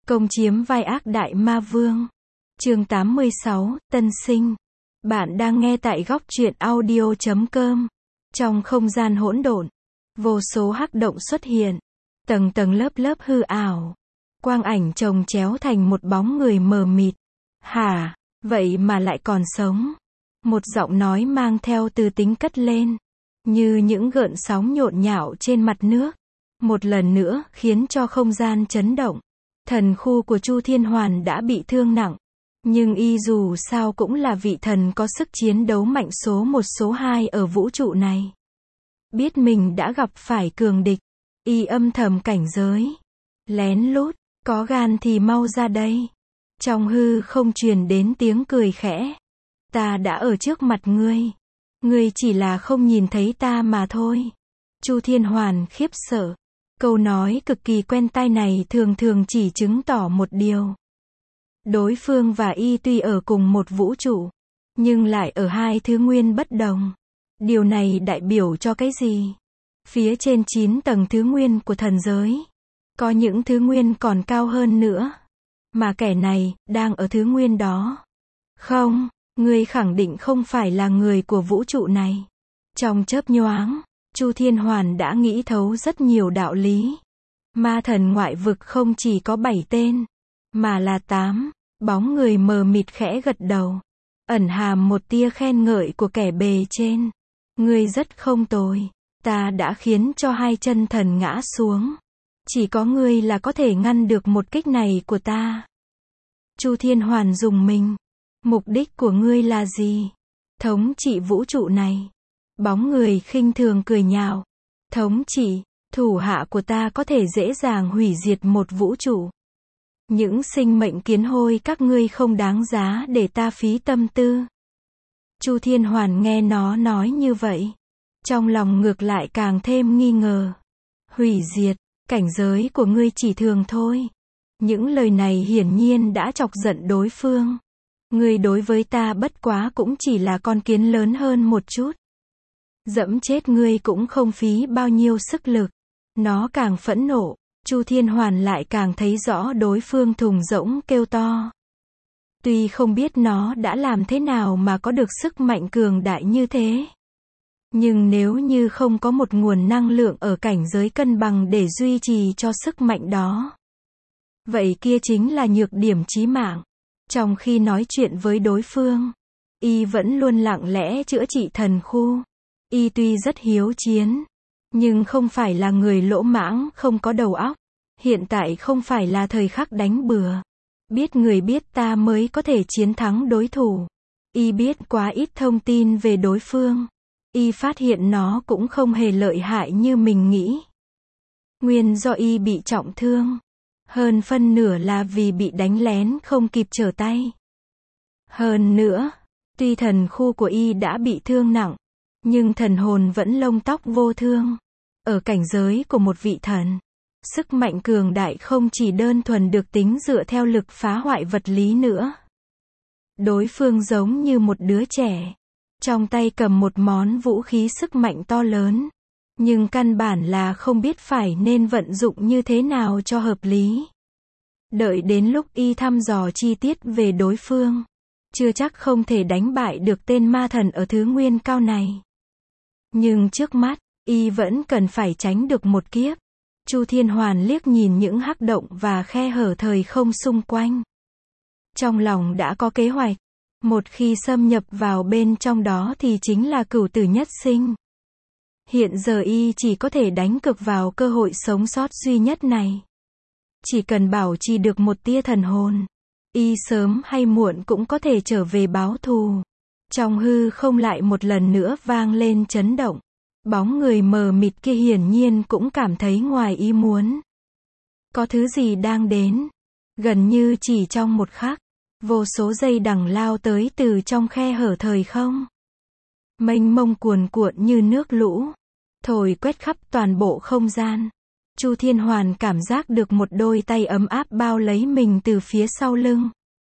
Công chiếm vai ác đại ma vương. Chương 86, Tân sinh. Bạn đang nghe tại góc truyện audio.com. Trong không gian hỗn độn, vô số hắc động xuất hiện, tầng tầng lớp lớp hư ảo. Quang ảnh chồng chéo thành một bóng người mờ mịt. Hả, vậy mà lại còn sống. Một giọng nói mang theo từ tính cất lên, như những gợn sóng nhộn nhạo trên mặt nước. Một lần nữa, khiến cho không gian chấn động. Thần khu của Chu Thiên Hoàn đã bị thương nặng. Nhưng y dù sao cũng là vị thần có sức chiến đấu mạnh số 1 số 2 ở vũ trụ này. Biết mình đã gặp phải cường địch, y âm thầm cảnh giới. Lén lút, có gan thì mau ra đây. Trong hư không truyền đến tiếng cười khẽ. Ta đã ở trước mặt ngươi. Ngươi chỉ là không nhìn thấy ta mà thôi. Chu Thiên Hoàn khiếp sợ. Câu nói cực kỳ quen tai này thường thường chỉ chứng tỏ một điều. Đối phương và y tuy ở cùng một vũ trụ, nhưng lại ở hai thứ nguyên bất đồng. Điều này đại biểu cho cái gì? Phía trên 9 tầng thứ nguyên của thần giới, có những thứ nguyên còn cao hơn nữa. Mà kẻ này, đang ở thứ nguyên đó. Không, ngươi khẳng định không phải là người của vũ trụ này. Trong chớp nhoáng, Chu Thiên Hoàn đã nghĩ thấu rất nhiều đạo lý. Ma thần ngoại vực không chỉ có 7 tên, mà là 8. Bóng người mờ mịt khẽ gật đầu, ẩn hàm một tia khen ngợi của kẻ bề trên. Ngươi rất không tồi, ta đã khiến cho 2 chân thần ngã xuống. Chỉ có ngươi là có thể ngăn được một kích này của ta. Chu Thiên Hoàn rùng mình. Mục đích của ngươi là gì? Thống trị vũ trụ này. Bóng người khinh thường cười nhạo. Thống trị, thủ hạ của ta có thể dễ dàng hủy diệt một vũ trụ. Những sinh mệnh kiến hôi các ngươi không đáng giá để ta phí tâm tư. Chu Thiên Hoàn nghe nó nói như vậy, trong lòng ngược lại càng thêm nghi ngờ. Hủy diệt, cảnh giới của ngươi chỉ thường thôi. Những lời này hiển nhiên đã chọc giận đối phương. Ngươi đối với ta bất quá cũng chỉ là con kiến lớn hơn một chút. Dẫm chết ngươi cũng không phí bao nhiêu sức lực. Nó càng phẫn nộ, Chu Thiên Hoàn lại càng thấy rõ đối phương thùng rỗng kêu to. Tuy không biết nó đã làm thế nào mà có được sức mạnh cường đại như thế. Nhưng nếu như không có một nguồn năng lượng ở cảnh giới cân bằng để duy trì cho sức mạnh đó, vậy kia chính là nhược điểm chí mạng. Trong khi nói chuyện với đối phương, y vẫn luôn lặng lẽ chữa trị thần khu. Y tuy rất hiếu chiến, nhưng không phải là người lỗ mãng không có đầu óc. Hiện tại không phải là thời khắc đánh bừa. Biết người biết ta mới có thể chiến thắng đối thủ. Y biết quá ít thông tin về đối phương. Y phát hiện nó cũng không hề lợi hại như mình nghĩ. Nguyên do y bị trọng thương. Hơn phân nửa là vì bị đánh lén không kịp trở tay. Hơn nữa, tuy thần khu của y đã bị thương nặng, nhưng thần hồn vẫn lông tóc vô thương. Ở cảnh giới của một vị thần, sức mạnh cường đại không chỉ đơn thuần được tính dựa theo lực phá hoại vật lý nữa. Đối phương giống như một đứa trẻ, trong tay cầm một món vũ khí sức mạnh to lớn, nhưng căn bản là không biết phải nên vận dụng như thế nào cho hợp lý. Đợi đến lúc y thăm dò chi tiết về đối phương, chưa chắc không thể đánh bại được tên ma thần ở thứ nguyên cao này. Nhưng trước mắt, y vẫn cần phải tránh được một kiếp. Chu Thiên Hoàn liếc nhìn những hắc động và khe hở thời không xung quanh. Trong lòng đã có kế hoạch. Một khi xâm nhập vào bên trong đó thì chính là cửu tử nhất sinh. Hiện giờ y chỉ có thể đánh cược vào cơ hội sống sót duy nhất này. Chỉ cần bảo trì được một tia thần hồn, y sớm hay muộn cũng có thể trở về báo thù. Trong hư không lại một lần nữa vang lên chấn động. Bóng người mờ mịt kia hiển nhiên cũng cảm thấy ngoài ý muốn. Có thứ gì đang đến. Gần như chỉ trong một khắc, vô số dây đằng lao tới từ trong khe hở thời không. Mênh mông cuồn cuộn như nước lũ, thổi quét khắp toàn bộ không gian. Chu Thiên Hoàn cảm giác được một đôi tay ấm áp bao lấy mình từ phía sau lưng.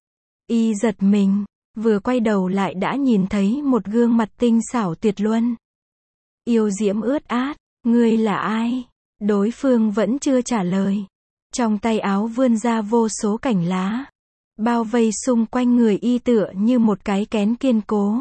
Y giật mình, vừa quay đầu lại đã nhìn thấy một gương mặt tinh xảo tuyệt luân. Yêu diễm ướt át, ngươi là ai? Đối phương vẫn chưa trả lời. Trong tay áo vươn ra vô số cành lá, bao vây xung quanh người y tựa như một cái kén kiên cố,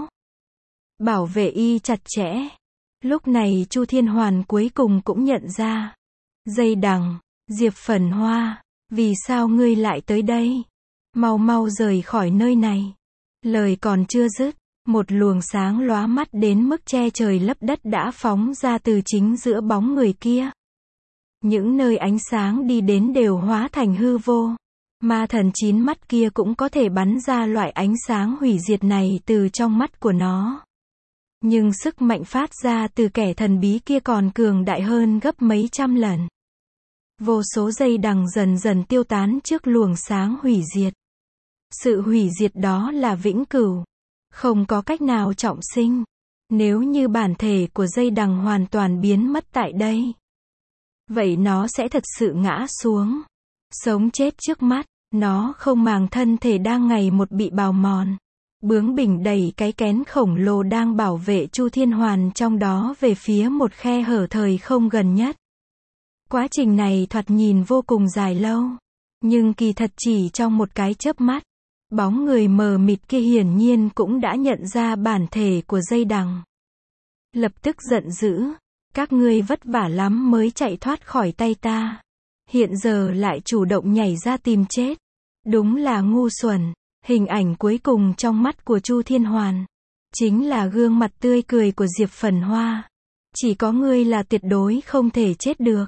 bảo vệ y chặt chẽ. Lúc này Chu Thiên Hoàn cuối cùng cũng nhận ra. Dây đằng, Diệp Phẩn Hoa, vì sao ngươi lại tới đây? Mau mau rời khỏi nơi này. Lời còn chưa dứt, một luồng sáng lóa mắt đến mức che trời lấp đất đã phóng ra từ chính giữa bóng người kia. Những nơi ánh sáng đi đến đều hóa thành hư vô. Ma thần 9 mắt kia cũng có thể bắn ra loại ánh sáng hủy diệt này từ trong mắt của nó. Nhưng sức mạnh phát ra từ kẻ thần bí kia còn cường đại hơn gấp mấy trăm lần. Vô số dây đằng dần dần tiêu tán trước luồng sáng hủy diệt. Sự hủy diệt đó là vĩnh cửu, không có cách nào trọng sinh. Nếu như bản thể của dây đằng hoàn toàn biến mất tại đây, vậy nó sẽ thật sự ngã xuống, sống chết trước mắt. Nó không màng thân thể đang ngày một bị bào mòn, bướng bỉnh đẩy cái kén khổng lồ đang bảo vệ Chu Thiên Hoàn trong đó về phía một khe hở thời không gần nhất. Quá trình này thoạt nhìn vô cùng dài lâu, nhưng kỳ thật chỉ trong một cái chớp mắt, bóng người mờ mịt kia hiển nhiên cũng đã nhận ra bản thể của dây đằng. Lập tức giận dữ, các ngươi vất vả lắm mới chạy thoát khỏi tay ta, hiện giờ lại chủ động nhảy ra tìm chết. Đúng là ngu xuẩn. Hình ảnh cuối cùng trong mắt của Chu Thiên Hoàn chính là gương mặt tươi cười của Diệp Phẩn Hoa. Chỉ có ngươi là tuyệt đối không thể chết được.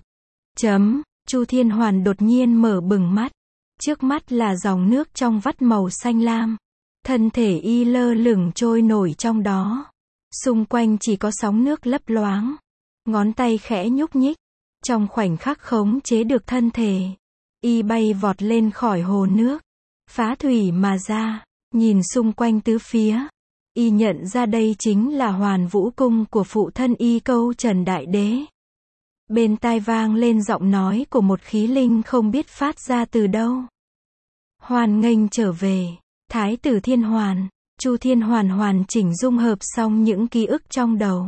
Chu Thiên Hoàn đột nhiên mở bừng mắt. Trước mắt là dòng nước trong vắt màu xanh lam. Thân thể y lơ lửng trôi nổi trong đó. Xung quanh chỉ có sóng nước lấp loáng. Ngón tay khẽ nhúc nhích. Trong khoảnh khắc khống chế được thân thể, y bay vọt lên khỏi hồ nước, phá thủy mà ra, nhìn xung quanh tứ phía. Y nhận ra đây chính là Hoàn Vũ Cung của phụ thân y Câu Trần Đại Đế. Bên tai vang lên giọng nói của một khí linh không biết phát ra từ đâu. Hoan nghênh trở về, Thái tử Thiên Hoàn. Chu Thiên Hoàn hoàn chỉnh dung hợp xong những ký ức trong đầu.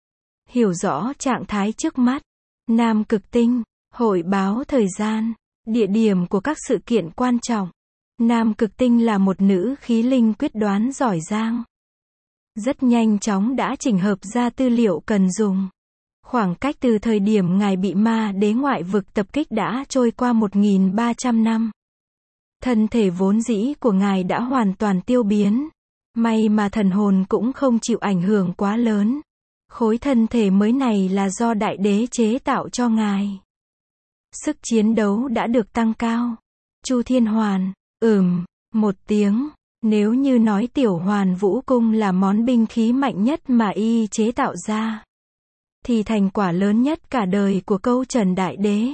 Hiểu rõ trạng thái trước mắt. Nam Cực Tinh, hội báo thời gian, địa điểm của các sự kiện quan trọng. Nam Cực Tinh là một nữ khí linh quyết đoán giỏi giang. Rất nhanh chóng đã chỉnh hợp ra tư liệu cần dùng. Khoảng cách từ thời điểm ngài bị ma đế ngoại vực tập kích đã trôi qua 1.300 năm. Thân thể vốn dĩ của ngài đã hoàn toàn tiêu biến. May mà thần hồn cũng không chịu ảnh hưởng quá lớn. Khối thân thể mới này là do đại đế chế tạo cho ngài. Sức chiến đấu đã được tăng cao. Chu Thiên Hoàn, một tiếng. Nếu như nói tiểu Hoàn Vũ Cung là món binh khí mạnh nhất mà y chế tạo ra, thì thành quả lớn nhất cả đời của Câu Trần Đại Đế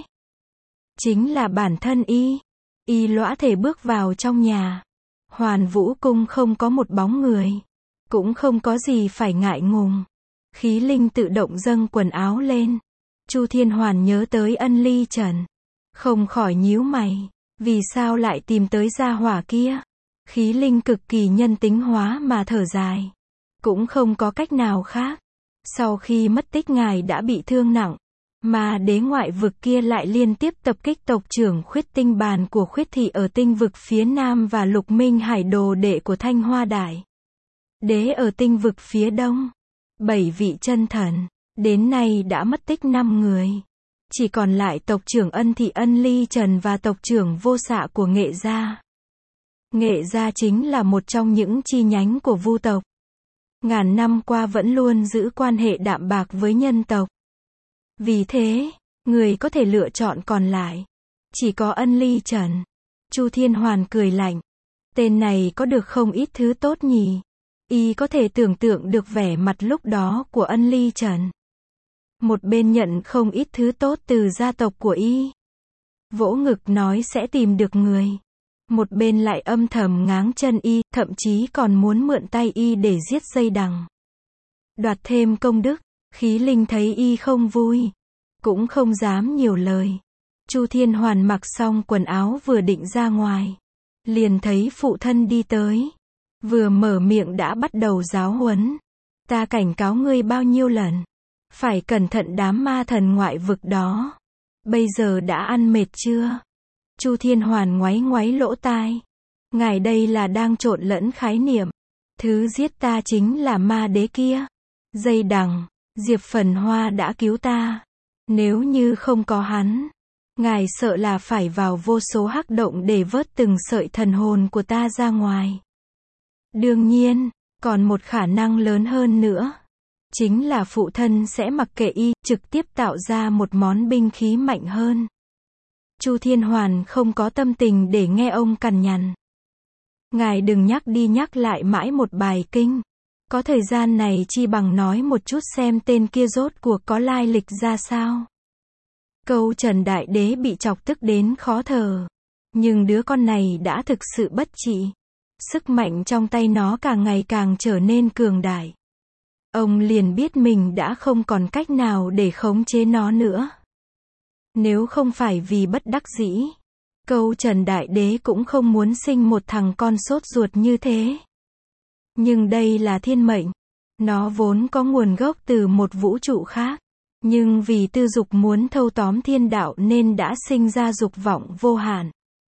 chính là bản thân y. Y lõa thể bước vào trong nhà. Hoàn Vũ Cung không có một bóng người, cũng không có gì phải ngại ngùng. Khí linh tự động dâng quần áo lên. Chu Thiên Hoàn nhớ tới Ân Ly Trần, không khỏi nhíu mày, vì sao lại tìm tới gia hỏa kia? Khí linh cực kỳ nhân tính hóa mà thở dài, cũng không có cách nào khác. Sau khi mất tích ngài đã bị thương nặng, mà đế ngoại vực kia lại liên tiếp tập kích tộc trưởng Khuyết Tinh Bàn của Khuyết Thị ở tinh vực phía Nam và Lục Minh Hải đồ đệ của Thanh Hoa Đại Đế ở tinh vực phía Đông. 7 vị chân thần, đến nay đã mất tích 5 người. Chỉ còn lại tộc trưởng Ân Thị Ân Ly Trần và tộc trưởng Vô Xạ của Nghệ Gia. Nghệ Gia chính là một trong những chi nhánh của Vu tộc. Ngàn năm qua vẫn luôn giữ quan hệ đạm bạc với nhân tộc. Vì thế, người có thể lựa chọn còn lại chỉ có Ân Ly Trần. Chu Thiên Hoàn cười lạnh. Tên này có được không ít thứ tốt nhỉ? Y có thể tưởng tượng được vẻ mặt lúc đó của Ân Ly Trần. Một bên nhận không ít thứ tốt từ gia tộc của y, vỗ ngực nói sẽ tìm được người. Một bên lại âm thầm ngáng chân y, thậm chí còn muốn mượn tay y để giết dây đằng, đoạt thêm công đức. Khí linh thấy y không vui, cũng không dám nhiều lời. Chu Thiên Hoàn mặc xong quần áo vừa định ra ngoài, liền thấy phụ thân đi tới. Vừa mở miệng đã bắt đầu giáo huấn. Ta cảnh cáo ngươi bao nhiêu lần, phải cẩn thận đám ma thần ngoại vực đó. Bây giờ đã ăn mệt chưa? Chu Thiên Hoàn ngoáy ngoáy lỗ tai. Ngài đây là đang trộn lẫn khái niệm. Thứ giết ta chính là ma đế kia. Dây đằng, Diệp Phần Hoa đã cứu ta. Nếu như không có hắn, ngài sợ là phải vào vô số hắc động để vớt từng sợi thần hồn của ta ra ngoài. Đương nhiên, còn một khả năng lớn hơn nữa. Chính là phụ thân sẽ mặc kệ y, trực tiếp tạo ra một món binh khí mạnh hơn. Chu Thiên Hoàn không có tâm tình để nghe ông cằn nhằn. Ngài đừng nhắc đi nhắc lại mãi một bài kinh. Có thời gian này chi bằng nói một chút xem tên kia rốt cuộc có lai lịch ra sao. Câu Trần Đại Đế bị chọc tức đến khó thở. Nhưng đứa con này đã thực sự bất trị. Sức mạnh trong tay nó càng ngày càng trở nên cường đại. Ông liền biết mình đã không còn cách nào để khống chế nó nữa. Nếu không phải vì bất đắc dĩ, Câu Trần Đại Đế cũng không muốn sinh một thằng con sốt ruột như thế. Nhưng đây là thiên mệnh. Nó vốn có nguồn gốc từ một vũ trụ khác. Nhưng vì tư dục muốn thâu tóm thiên đạo nên đã sinh ra dục vọng vô hạn.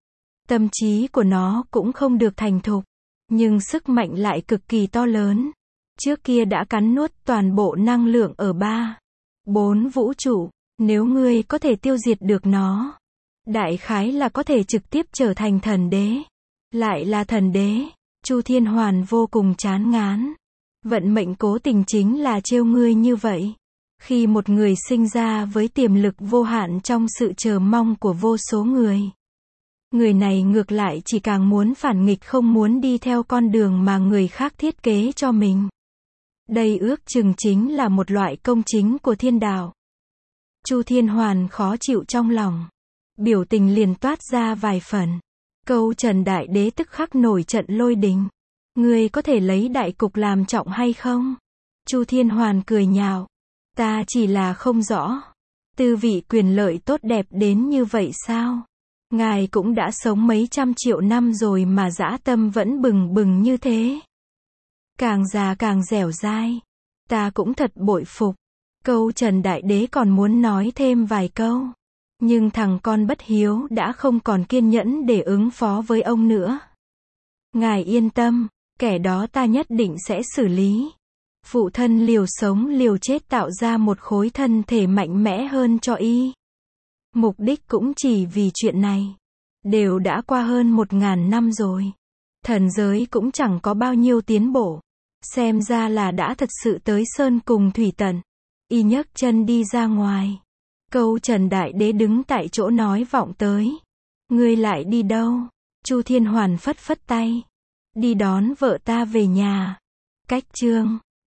Tâm trí của nó cũng không được thành thục. Nhưng sức mạnh lại cực kỳ to lớn. Trước kia đã cắn nuốt toàn bộ năng lượng ở 3, 4 vũ trụ. Nếu ngươi có thể tiêu diệt được nó, đại khái là có thể trực tiếp trở thành thần đế. Lại là thần đế. Chu Thiên Hoàn vô cùng chán ngán. Vận mệnh cố tình chính là trêu ngươi như vậy. Khi một người sinh ra với tiềm lực vô hạn trong sự chờ mong của vô số người, người này ngược lại chỉ càng muốn phản nghịch, không muốn đi theo con đường mà người khác thiết kế cho mình. Đây ước chừng chính là một loại công chính của thiên đạo. Chu Thiên Hoàn khó chịu trong lòng. Biểu tình liền toát ra vài phần. Câu Trần Đại Đế tức khắc nổi trận lôi đình. Ngươi có thể lấy đại cục làm trọng hay không? Chu Thiên Hoàn cười nhạo. Ta chỉ là không rõ. Tư vị quyền lợi tốt đẹp đến như vậy sao? Ngài cũng đã sống mấy trăm triệu năm rồi mà dã tâm vẫn bừng bừng như thế. Càng già càng dẻo dai. Ta cũng thật bội phục. Câu Trần Đại Đế còn muốn nói thêm vài câu. Nhưng thằng con bất hiếu đã không còn kiên nhẫn để ứng phó với ông nữa. Ngài yên tâm, kẻ đó ta nhất định sẽ xử lý. Phụ thân liều sống liều chết tạo ra một khối thân thể mạnh mẽ hơn cho y. Mục đích cũng chỉ vì chuyện này. Đều đã qua hơn 1000 năm rồi. Thần giới cũng chẳng có bao nhiêu tiến bộ. Xem ra là đã thật sự tới sơn cùng thủy tận. Y nhấc chân đi ra ngoài. Câu Trần Đại Đế đứng tại chỗ nói vọng tới. Ngươi lại đi đâu? Chu Thiên Hoàn phất phất tay. Đi đón vợ ta về nhà. Cách chương